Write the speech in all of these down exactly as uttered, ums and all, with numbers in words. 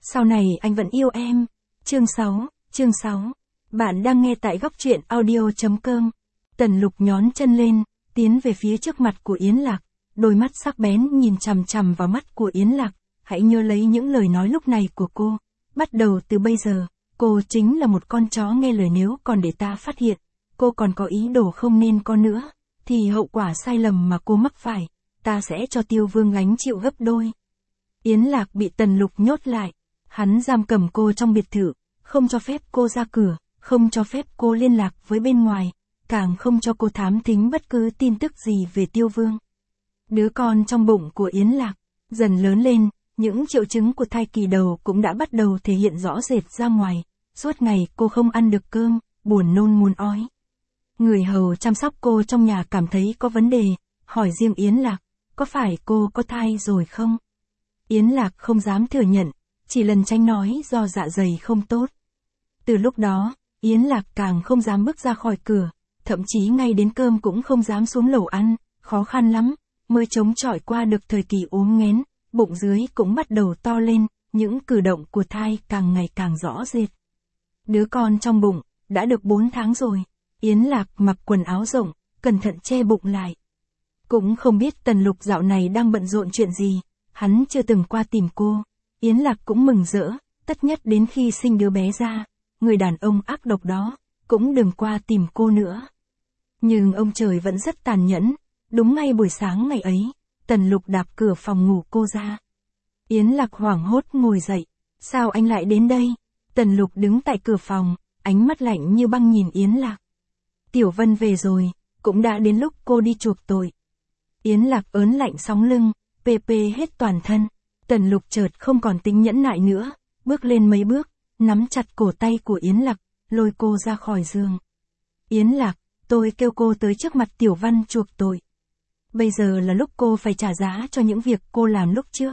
Sau này anh vẫn yêu em. Chương sáu, chương sáu. Bạn đang nghe tại góc truyện audio.com. Tần Lục nhón chân lên, tiến về phía trước mặt của Yến Lạc, đôi mắt sắc bén nhìn chằm chằm vào mắt của Yến Lạc, hãy nhớ lấy những lời nói lúc này của cô. Bắt đầu từ bây giờ, cô chính là một con chó nghe lời, nếu còn để ta phát hiện, cô còn có ý đồ không nên có nữa, thì hậu quả sai lầm mà cô mắc phải, ta sẽ cho Tiêu Vương gánh chịu gấp đôi. Yến Lạc bị Tần Lục nhốt lại, hắn giam cầm cô trong biệt thự, không cho phép cô ra cửa, không cho phép cô liên lạc với bên ngoài, càng không cho cô thám thính bất cứ tin tức gì về Tiêu Vương. Đứa con trong bụng của Yến Lạc dần lớn lên, những triệu chứng của thai kỳ đầu cũng đã bắt đầu thể hiện rõ rệt ra ngoài, suốt ngày cô không ăn được cơm, buồn nôn muốn ói. Người hầu chăm sóc cô trong nhà cảm thấy có vấn đề, hỏi riêng Yến Lạc, có phải cô có thai rồi không? Yến Lạc không dám thừa nhận, chỉ lần tránh nói do dạ dày không tốt. Từ lúc đó, Yến Lạc càng không dám bước ra khỏi cửa, thậm chí ngay đến cơm cũng không dám xuống lầu ăn, khó khăn lắm, mới chống chọi qua được thời kỳ ốm nghén, bụng dưới cũng bắt đầu to lên, những cử động của thai càng ngày càng rõ rệt. Đứa con trong bụng, đã được bốn tháng rồi, Yến Lạc mặc quần áo rộng, cẩn thận che bụng lại. Cũng không biết Tần Lục dạo này đang bận rộn chuyện gì, hắn chưa từng qua tìm cô. Yến Lạc cũng mừng rỡ, tất nhất đến khi sinh đứa bé ra, người đàn ông ác độc đó, cũng đừng qua tìm cô nữa. Nhưng ông trời vẫn rất tàn nhẫn, đúng ngay buổi sáng ngày ấy, Tần Lục đạp cửa phòng ngủ cô ra. Yến Lạc hoảng hốt ngồi dậy, sao anh lại đến đây? Tần Lục đứng tại cửa phòng, ánh mắt lạnh như băng nhìn Yến Lạc. Tiểu Vân về rồi, cũng đã đến lúc cô đi chuộc tội. Yến Lạc ớn lạnh sóng lưng, pê pê hết toàn thân. Tần Lục chợt không còn tính nhẫn nại nữa, bước lên mấy bước, nắm chặt cổ tay của Yến Lạc, lôi cô ra khỏi giường. Yến Lạc, tôi kêu cô tới trước mặt Tiểu Văn chuộc tội. Bây giờ là lúc cô phải trả giá cho những việc cô làm lúc trước.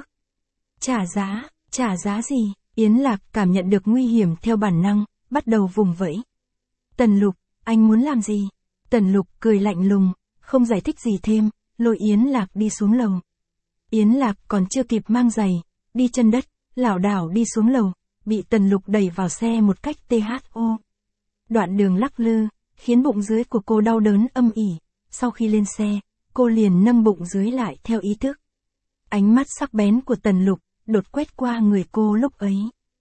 Trả giá, trả giá gì? Yến Lạc cảm nhận được nguy hiểm theo bản năng, bắt đầu vùng vẫy. Tần Lục, anh muốn làm gì? Tần Lục cười lạnh lùng, không giải thích gì thêm, lôi Yến Lạc đi xuống lầu. Yến Lạc còn chưa kịp mang giày, đi chân đất, lảo đảo đi xuống lầu, bị Tần Lục đẩy vào xe một cách tê hát ô. Đoạn đường lắc lư, khiến bụng dưới của cô đau đớn âm ỉ, sau khi lên xe, cô liền nâng bụng dưới lại theo ý thức. Ánh mắt sắc bén của Tần Lục, đột quét qua người cô lúc ấy.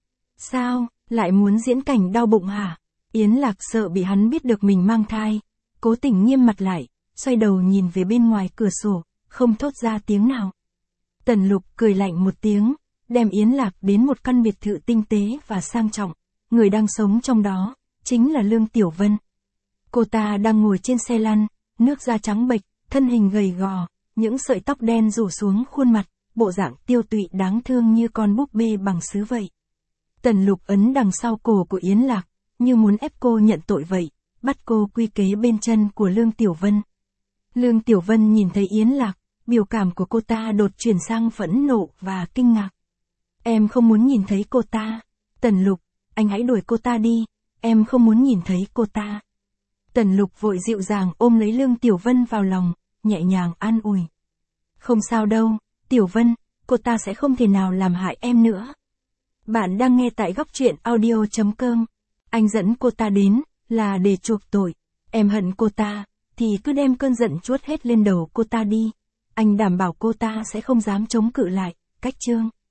Sao, lại muốn diễn cảnh đau bụng hả? Yến Lạc sợ bị hắn biết được mình mang thai, cố tình nghiêm mặt lại, xoay đầu nhìn về bên ngoài cửa sổ, không thốt ra tiếng nào. Tần Lục cười lạnh một tiếng, đem Yến Lạc đến một căn biệt thự tinh tế và sang trọng, người đang sống trong đó, chính là Lương Tiểu Vân. Cô ta đang ngồi trên xe lăn, nước da trắng bệch, thân hình gầy gò, những sợi tóc đen rủ xuống khuôn mặt, bộ dạng tiêu tụy đáng thương như con búp bê bằng sứ vậy. Tần Lục ấn đằng sau cổ của Yến Lạc, như muốn ép cô nhận tội vậy, bắt cô quy kế bên chân của Lương Tiểu Vân. Lương Tiểu Vân nhìn thấy Yến Lạc, biểu cảm của cô ta đột chuyển sang phẫn nộ và kinh ngạc. Em không muốn nhìn thấy cô ta. Tần Lục, anh hãy đuổi cô ta đi, em không muốn nhìn thấy cô ta. Tần Lục vội dịu dàng ôm lấy Lương Tiểu Vân vào lòng, nhẹ nhàng an ủi. Không sao đâu, Tiểu Vân, cô ta sẽ không thể nào làm hại em nữa. Bạn đang nghe tại góc truyện audio.com. Anh dẫn cô ta đến, là để chuộc tội. Em hận cô ta, thì cứ đem cơn giận chuốt hết lên đầu cô ta đi. Anh đảm bảo cô ta sẽ không dám chống cự lại, cách chương.